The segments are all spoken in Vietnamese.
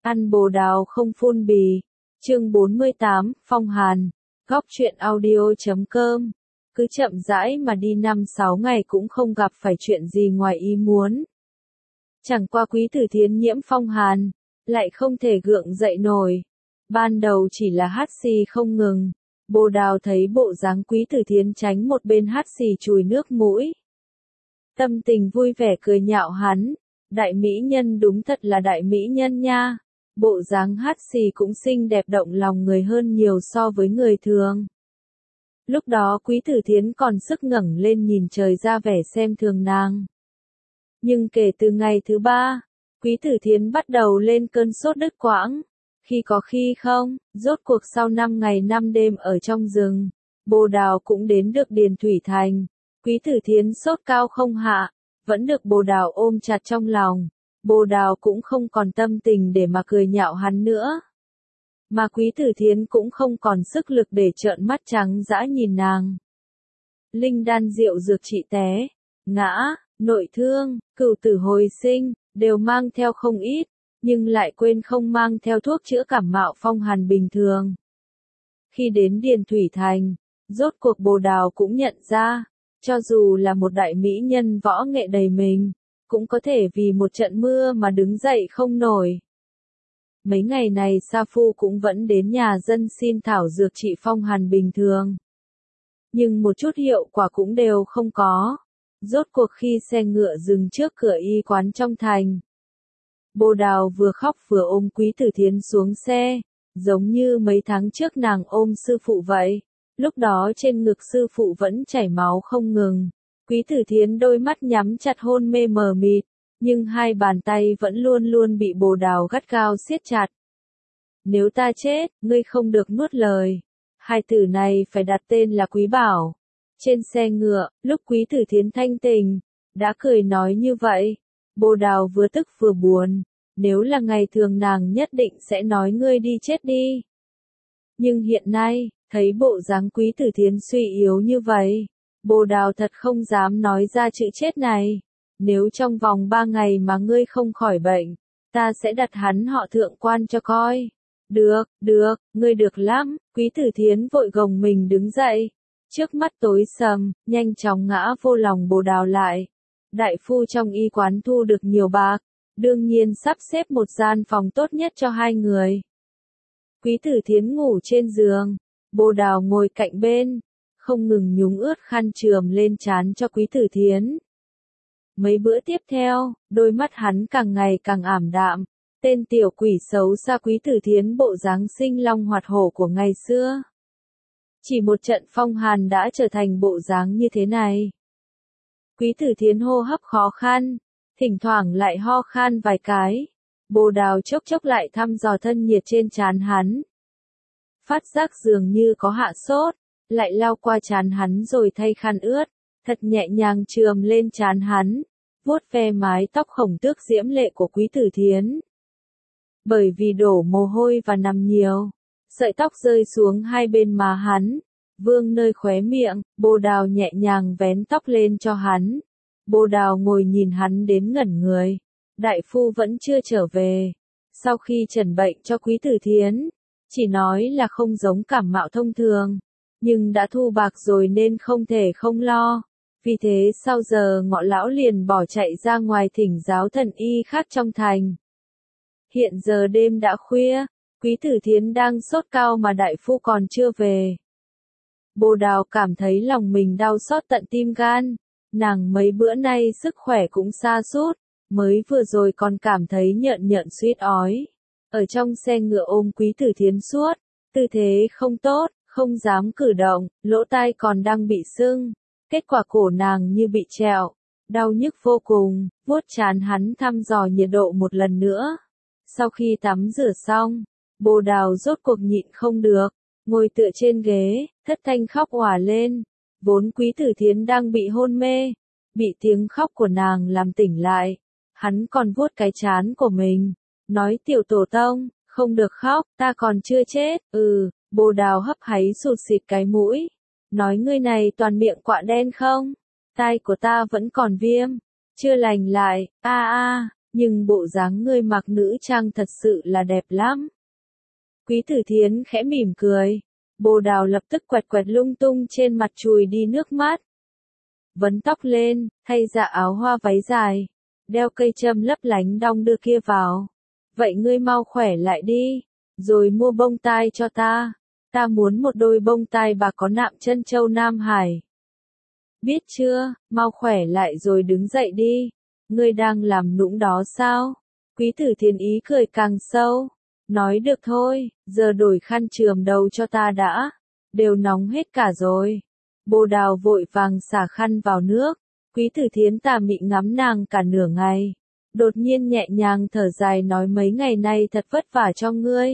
Ăn bồ đào không phun bì. Chương 48, Phong Hàn. Góc truyện audio.com. Cứ chậm rãi mà đi 5-6 ngày cũng không gặp phải chuyện gì ngoài ý muốn. Chẳng qua Quý Tử Thiến nhiễm phong hàn, lại không thể gượng dậy nổi. Ban đầu chỉ là hắt xì không ngừng. Bồ đào thấy bộ dáng Quý Tử Thiến tránh một bên hắt xì chùi nước mũi. Tâm tình vui vẻ cười nhạo hắn. Đại mỹ nhân đúng thật là đại mỹ nhân nha. Bộ dáng hắt xì cũng xinh đẹp động lòng người hơn nhiều so với người thường. Lúc đó Quý Tử Thiến còn sức ngẩng lên nhìn trời ra vẻ xem thường nàng. Nhưng kể từ ngày thứ 3, Quý Tử Thiến bắt đầu lên cơn sốt đứt quãng. Khi có khi không, rốt cuộc sau 5 ngày 5 đêm ở trong rừng, bồ đào cũng đến được Điền Thủy Thành. Quý Tử Thiến sốt cao không hạ, vẫn được bồ đào ôm chặt trong lòng. Bồ đào cũng không còn tâm tình để mà cười nhạo hắn nữa. Mà Quý Tử Thiến cũng không còn sức lực để trợn mắt trắng dã nhìn nàng. Linh đan rượu dược trị té, ngã, nội thương, cửu tử hồi sinh, đều mang theo không ít, nhưng lại quên không mang theo thuốc chữa cảm mạo phong hàn bình thường. Khi đến Điền Thủy Thành, rốt cuộc bồ đào cũng nhận ra, cho dù là một đại mỹ nhân võ nghệ đầy mình, cũng có thể vì một trận mưa mà đứng dậy không nổi. Mấy ngày này Sa Phu cũng vẫn đến nhà dân xin thảo dược trị phong hàn bình thường. Nhưng một chút hiệu quả cũng đều không có. Rốt cuộc khi xe ngựa dừng trước cửa y quán trong thành. Bồ đào vừa khóc vừa ôm Quý Tử Thiến xuống xe, giống như mấy tháng trước nàng ôm sư phụ vậy. Lúc đó trên ngực sư phụ vẫn chảy máu không ngừng. Quý Tử Thiến đôi mắt nhắm chặt hôn mê mờ mịt, nhưng hai bàn tay vẫn luôn luôn bị bồ đào gắt gao siết chặt. Nếu ta chết, ngươi không được nuốt lời. Hai từ này phải đặt tên là Quý Bảo. Trên xe ngựa, lúc Quý Tử Thiến thanh tình, đã cười nói như vậy. Bồ đào vừa tức vừa buồn. Nếu là ngày thường nàng nhất định sẽ nói ngươi đi chết đi. Nhưng hiện nay, thấy bộ dáng Quý Tử Thiến suy yếu như vậy, bồ đào thật không dám nói ra chữ chết này. Nếu trong vòng 3 ngày mà ngươi không khỏi bệnh, ta sẽ đặt hắn họ Thượng quan cho coi. Được, ngươi được lắm. Quý Tử Thiến vội gồng mình đứng dậy. Trước mắt tối sầm, nhanh chóng ngã vô lòng bồ đào lại. Đại phu trong y quán thu được nhiều bạc, đương nhiên sắp xếp một gian phòng tốt nhất cho hai người. Quý Tử Thiến ngủ trên giường, bồ đào ngồi cạnh bên, không ngừng nhúng ướt khăn chườm lên trán cho Quý Tử Thiến. Mấy bữa tiếp theo, đôi mắt hắn càng ngày càng ảm đạm. Tên tiểu quỷ xấu xa Quý Tử Thiến bộ dáng sinh long hoạt hổ của ngày xưa. Chỉ một trận phong hàn đã trở thành bộ dáng như thế này. Quý Tử Thiến hô hấp khó khăn, thỉnh thoảng lại ho khan vài cái. Bồ đào chốc chốc lại thăm dò thân nhiệt trên trán hắn. Phát giác dường như có hạ sốt, lại lau qua trán hắn rồi thay khăn ướt, thật nhẹ nhàng chườm lên trán hắn, vuốt ve mái tóc hồng tước diễm lệ của Quý Tử Thiến. Bởi vì đổ mồ hôi và nằm nhiều, sợi tóc rơi xuống hai bên má hắn, vương nơi khóe miệng. Bồ đào nhẹ nhàng vén tóc lên cho hắn. Bồ đào ngồi nhìn hắn đến ngẩn người. Đại phu vẫn chưa trở về. Sau khi trần bệnh cho Quý Tử Thiến, chỉ nói là không giống cảm mạo thông thường, nhưng đã thu bạc rồi nên không thể không lo. Vì thế sau giờ ngọ lão liền bỏ chạy ra ngoài thỉnh giáo thần y khác trong thành. Hiện giờ đêm đã khuya, Quý Tử Thiến đang sốt cao mà đại phu còn chưa về. Bồ đào cảm thấy lòng mình đau xót tận tim gan. Nàng mấy bữa nay sức khỏe cũng sa sút, mới vừa rồi còn cảm thấy nhợn nhợn suýt ói. Ở trong xe ngựa ôm Quý Tử Thiến suốt, tư thế không tốt, không dám cử động, lỗ tai còn đang bị sưng. Kết quả cổ nàng như bị trẹo, đau nhức vô cùng, vuốt trán hắn thăm dò nhiệt độ một lần nữa. Sau khi tắm rửa xong, bồ đào rốt cuộc nhịn không được, ngồi tựa trên ghế, thất thanh khóc òa lên. Vốn Quý Tử Thiến đang bị hôn mê, bị tiếng khóc của nàng làm tỉnh lại. Hắn còn vuốt cái trán của mình, nói tiểu tổ tông, không được khóc, ta còn chưa chết. Bồ đào hấp háy sụt xịt cái mũi, nói ngươi này toàn miệng quạ đen không? Tai của ta vẫn còn viêm, chưa lành lại. nhưng bộ dáng ngươi mặc nữ trang thật sự là đẹp lắm. Quý Tử Thiến khẽ mỉm cười. Bồ Đào lập tức quẹt quẹt lung tung trên mặt chùi đi nước mắt. Vấn tóc lên, thay dạ áo hoa váy dài, đeo cây châm lấp lánh đong đưa kia vào. Vậy ngươi mau khỏe lại đi, rồi mua bông tai cho ta. Ta muốn một đôi bông tai bạc có nạm chân châu Nam Hải. Biết chưa, mau khỏe lại rồi đứng dậy đi. Ngươi đang làm nũng đó sao? Quý Tử Thiến ý cười càng sâu. Nói được thôi, giờ đổi khăn chườm đầu cho ta đã. Đều nóng hết cả rồi. Bồ Đào vội vàng xả khăn vào nước. Quý Tử Thiến tà mị ngắm nàng cả nửa ngày. Đột nhiên nhẹ nhàng thở dài nói mấy ngày nay thật vất vả cho ngươi.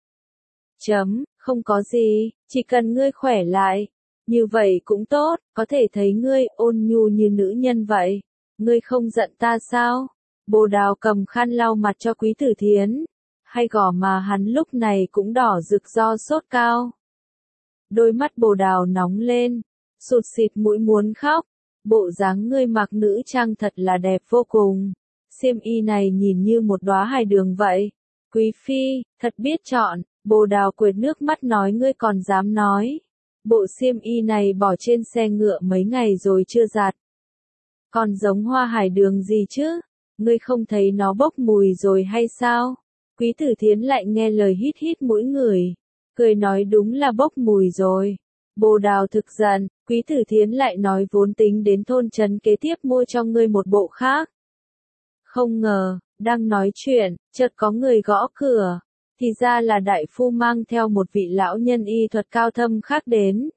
Không có gì, chỉ cần ngươi khỏe lại. Như vậy cũng tốt, có thể thấy ngươi ôn nhu như nữ nhân vậy. Ngươi không giận ta sao? Bồ Đào cầm khăn lau mặt cho Quý Tử Thiến. Hay gò má hắn lúc này cũng đỏ rực do sốt cao. Đôi mắt Bồ Đào nóng lên, sụt sịt mũi muốn khóc. Bộ dáng ngươi mặc nữ trang thật là đẹp vô cùng. Xiêm y này nhìn như một đóa hài đường vậy. Quý phi, thật biết chọn. Bồ Đào quệt nước mắt nói ngươi còn dám nói. Bộ xiêm y này bỏ trên xe ngựa mấy ngày rồi chưa giặt. Còn giống hoa hải đường gì chứ? Ngươi không thấy nó bốc mùi rồi hay sao? Quý Tử Thiến lại nghe lời hít hít mũi người. Cười nói đúng là bốc mùi rồi. Bồ Đào thực giận, Quý Tử Thiến lại nói vốn tính đến thôn trấn kế tiếp mua cho ngươi một bộ khác. Không ngờ, đang nói chuyện, chợt có người gõ cửa. Thì ra là đại phu mang theo một vị lão nhân y thuật cao thâm khác đến.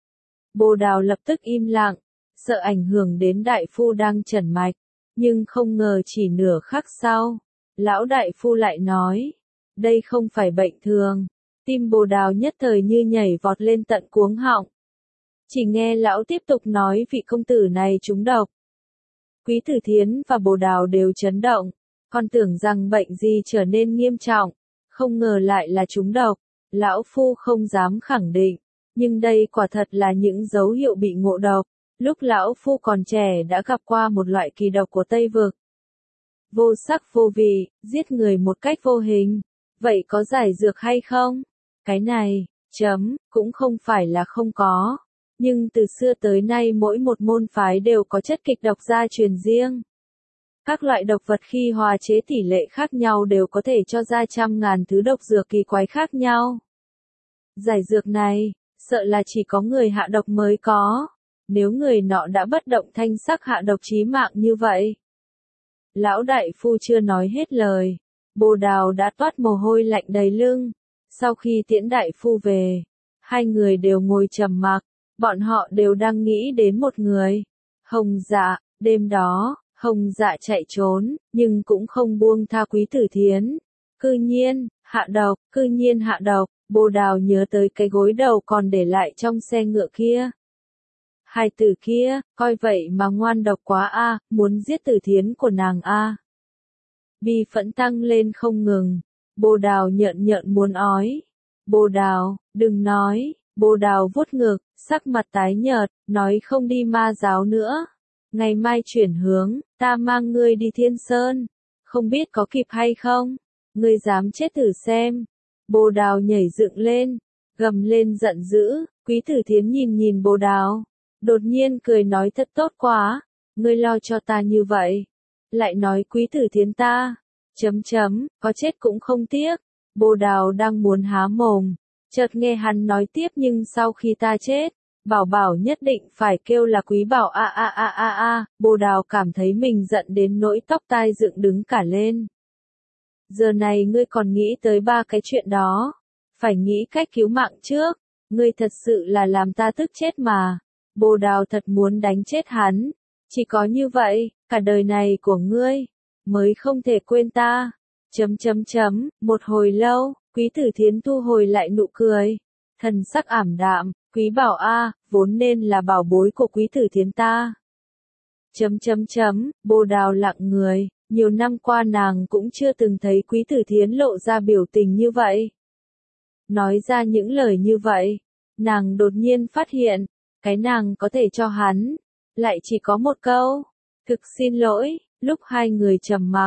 Bồ Đào lập tức im lặng, sợ ảnh hưởng đến đại phu đang trần mạch. Nhưng không ngờ chỉ nửa khắc sau, lão đại phu lại nói, đây không phải bệnh thường. Tim Bồ Đào nhất thời như nhảy vọt lên tận cuống họng. Chỉ nghe lão tiếp tục nói vị công tử này trúng độc. Quý Tử Thiến và Bồ Đào đều chấn động, còn tưởng rằng bệnh gì trở nên nghiêm trọng, không ngờ lại là trúng độc. Lão phu không dám khẳng định, nhưng đây quả thật là những dấu hiệu bị ngộ độc. Lúc lão phu còn trẻ đã gặp qua một loại kỳ độc của Tây Vực. Vô sắc vô vị, giết người một cách vô hình. Vậy có giải dược hay không? Cái này, cũng không phải là không có. Nhưng từ xưa tới nay mỗi một môn phái đều có chất kịch độc gia truyền riêng. Các loại độc vật khi hòa chế tỷ lệ khác nhau đều có thể cho ra trăm ngàn thứ độc dược kỳ quái khác nhau. Giải dược này, sợ là chỉ có người hạ độc mới có. Nếu người nọ đã bất động thanh sắc hạ độc chí mạng như vậy. Lão đại phu chưa nói hết lời. Bồ Đào đã toát mồ hôi lạnh đầy lưng. Sau khi tiễn đại phu về, hai người đều ngồi trầm mặc. Bọn họ đều đang nghĩ đến một người. Hồng Dạ, đêm đó, Hồng Dạ chạy trốn, nhưng cũng không buông tha Quý Tử Thiến. Cư nhiên hạ độc, Bồ Đào nhớ tới cái gối đầu còn để lại trong xe ngựa kia. Hai tử kia, coi vậy mà ngoan độc quá a, muốn giết Tử Thiến của nàng a. Bi phẫn tăng lên không ngừng. Bồ Đào nhợn muốn ói. Bồ Đào, đừng nói. Bồ Đào vuốt ngực, sắc mặt tái nhợt, nói không đi ma giáo nữa. Ngày mai chuyển hướng, ta mang ngươi đi Thiên Sơn. Không biết có kịp hay không? Ngươi dám chết thử xem. Bồ Đào nhảy dựng lên, gầm lên giận dữ. Quý Tử Thiến nhìn Bồ Đào. Đột nhiên cười nói thật tốt quá. Ngươi lo cho ta như vậy. Lại nói Quý Tử Thiến ta. Có chết cũng không tiếc. Bồ Đào đang muốn há mồm. Chợt nghe hắn nói tiếp nhưng sau khi ta chết, Bảo Bảo nhất định phải kêu là Quý Bảo a. Bồ Đào cảm thấy mình giận đến nỗi tóc tai dựng đứng cả lên. Giờ này ngươi còn nghĩ tới ba cái chuyện đó. Phải nghĩ cách cứu mạng trước. Ngươi thật sự là làm ta tức chết mà. Bồ Đào thật muốn đánh chết hắn. Chỉ có như vậy, cả đời này của ngươi, mới không thể quên ta. Một hồi lâu, Quý Tử Thiến thu hồi lại nụ cười. Thần sắc ảm đạm, Quý Bảo a, vốn nên là bảo bối của Quý Tử Thiến ta. Bồ Đào lặng người, nhiều năm qua nàng cũng chưa từng thấy Quý Tử Thiến lộ ra biểu tình như vậy. Nói ra những lời như vậy, nàng đột nhiên phát hiện, cái nàng có thể cho hắn, lại chỉ có một câu. Thực xin lỗi, lúc hai người trầm mặc,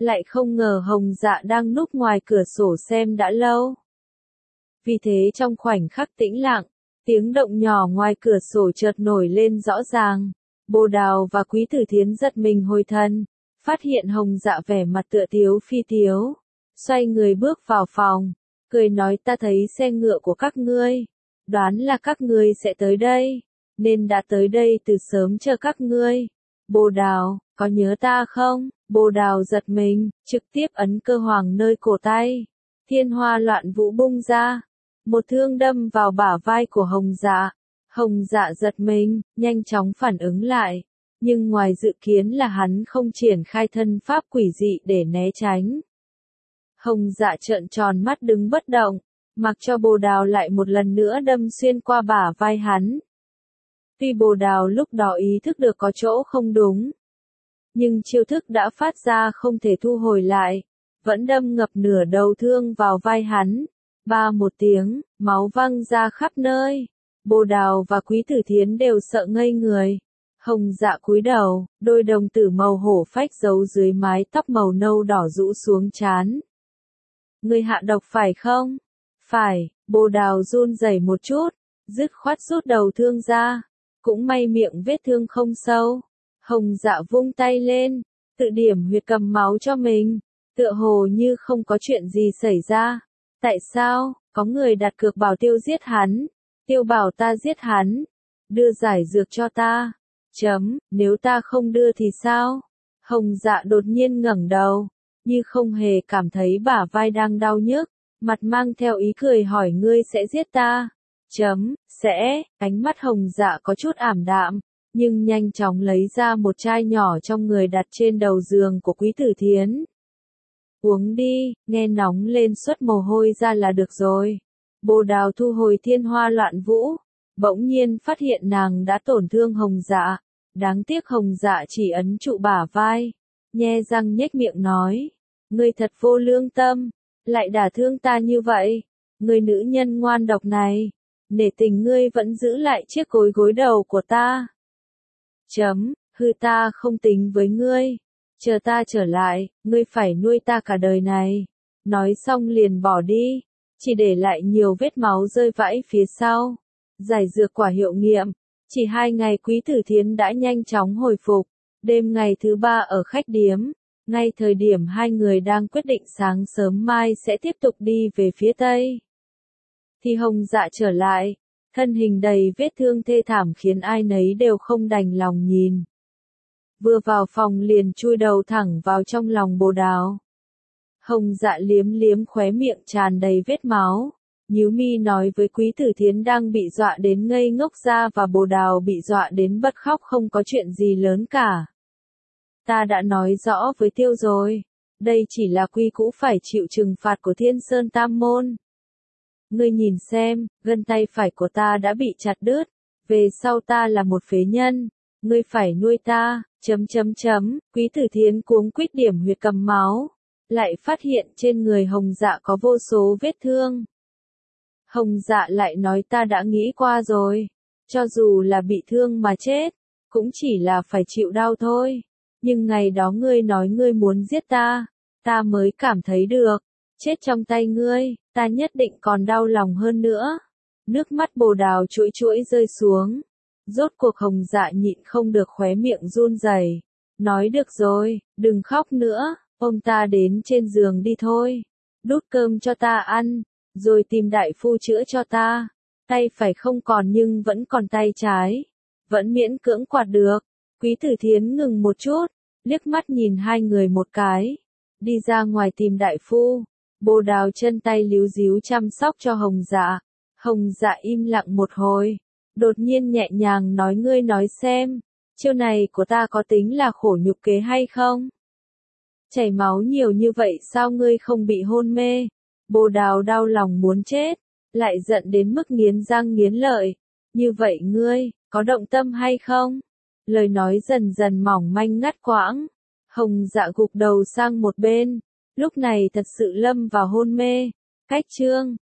lại không ngờ Hồng Dạ đang núp ngoài cửa sổ xem đã lâu. Vì thế trong khoảnh khắc tĩnh lặng, tiếng động nhỏ ngoài cửa sổ chợt nổi lên rõ ràng. Bồ Đào và Quý Tử Thiến giật mình hồi thần, phát hiện Hồng Dạ vẻ mặt tựa tiếu phi tiếu, xoay người bước vào phòng, cười nói ta thấy xe ngựa của các ngươi, đoán là các ngươi sẽ tới đây, nên đã tới đây từ sớm chờ các ngươi. Bồ Đào, có nhớ ta không? Bồ Đào giật mình, trực tiếp ấn cơ hoàng nơi cổ tay. Thiên Hoa Loạn Vũ bung ra, một thương đâm vào bả vai của Hồng Dạ. Hồng Dạ giật mình, nhanh chóng phản ứng lại, nhưng ngoài dự kiến là hắn không triển khai thân pháp quỷ dị để né tránh. Hồng Dạ trợn tròn mắt đứng bất động, mặc cho Bồ Đào lại một lần nữa đâm xuyên qua bả vai hắn. Tuy Bồ Đào lúc đó ý thức được có chỗ không đúng, nhưng chiêu thức đã phát ra không thể thu hồi lại, vẫn đâm ngập nửa đầu thương vào vai hắn. Ba một tiếng, máu văng ra khắp nơi. Bồ Đào và Quý Tử Thiến đều sợ ngây người. Hồng Dạ cúi đầu, đôi đồng tử màu hổ phách giấu dưới mái tóc màu nâu đỏ rũ xuống trán. Ngươi hạ độc phải không? Phải, Bồ Đào run rẩy một chút, dứt khoát rút đầu thương ra. Cũng may miệng vết thương không sâu. Hồng Dạ vung tay lên, tự điểm huyệt cầm máu cho mình, tựa hồ như không có chuyện gì xảy ra. Tại sao? Có người đặt cược bảo Tiêu giết hắn. Tiêu bảo ta giết hắn. Đưa giải dược cho ta. Nếu ta không đưa thì sao? Hồng Dạ đột nhiên ngẩng đầu, như không hề cảm thấy bả vai đang đau nhức, mặt mang theo ý cười hỏi ngươi sẽ giết ta? Sẽ, ánh mắt Hồng Dạ có chút ảm đạm, nhưng nhanh chóng lấy ra một chai nhỏ trong người đặt trên đầu giường của Quý Tử Thiến. Uống đi, nghe nóng lên xuất mồ hôi ra là được rồi. Bồ Đào thu hồi Thiên Hoa Loạn Vũ, bỗng nhiên phát hiện nàng đã tổn thương Hồng Dạ. Đáng tiếc Hồng Dạ chỉ ấn trụ bả vai, nhe răng nhếch miệng nói, ngươi thật vô lương tâm, lại đả thương ta như vậy, ngươi nữ nhân ngoan độc này, nể tình ngươi vẫn giữ lại chiếc gối đầu của ta. Hư ta không tính với ngươi, chờ ta trở lại, ngươi phải nuôi ta cả đời này. Nói xong liền bỏ đi, chỉ để lại nhiều vết máu rơi vãi phía sau. Giải dược quả hiệu nghiệm, chỉ 2 ngày Quý Tử Thiến đã nhanh chóng hồi phục. Đêm ngày thứ 3 ở khách điếm, ngay thời điểm hai người đang quyết định sáng sớm mai sẽ tiếp tục đi về phía Tây, thì Hồng Dạ trở lại, thân hình đầy vết thương thê thảm khiến ai nấy đều không đành lòng nhìn. Vừa vào phòng liền chui đầu thẳng vào trong lòng Bồ Đào. Hồng Dạ liếm liếm khóe miệng tràn đầy vết máu, nhíu mi nói với Quý Tử Thiến đang bị dọa đến ngây ngốc ra và Bồ Đào bị dọa đến bật khóc không có chuyện gì lớn cả. Ta đã nói rõ với Tiêu rồi, đây chỉ là quy cũ phải chịu trừng phạt của Thiên Sơn Tam Môn. Ngươi nhìn xem, gân tay phải của ta đã bị chặt đứt, về sau ta là một phế nhân, ngươi phải nuôi ta, Quý Tử Thiến cuống quýt điểm huyệt cầm máu, lại phát hiện trên người Hồng Dạ có vô số vết thương. Hồng Dạ lại nói ta đã nghĩ qua rồi, cho dù là bị thương mà chết, cũng chỉ là phải chịu đau thôi, nhưng ngày đó ngươi nói ngươi muốn giết ta, ta mới cảm thấy được, chết trong tay ngươi, ta nhất định còn đau lòng hơn nữa. Nước mắt Bồ Đào chuỗi chuỗi rơi xuống, rốt cuộc Hồng Dạ nhịn không được khóe miệng run rẩy, nói được rồi, đừng khóc nữa, ôm ta đến trên giường đi thôi, đút cơm cho ta ăn, rồi tìm đại phu chữa cho ta. Tay phải không còn nhưng vẫn còn tay trái, vẫn miễn cưỡng quạt được. Quý Tử Thiến ngừng một chút, liếc mắt nhìn hai người một cái, đi ra ngoài tìm đại phu. Bồ Đào chân tay líu díu chăm sóc cho Hồng Dạ. Hồng Dạ im lặng một hồi, đột nhiên nhẹ nhàng nói ngươi nói xem, chiêu này của ta có tính là khổ nhục kế hay không? Chảy máu nhiều như vậy sao ngươi không bị hôn mê? Bồ Đào đau lòng muốn chết, lại giận đến mức nghiến răng nghiến lợi. Như vậy ngươi, có động tâm hay không? Lời nói dần dần mỏng manh ngắt quãng. Hồng Dạ gục đầu sang một bên, lúc này thật sự lâm vào hôn mê. Cách chương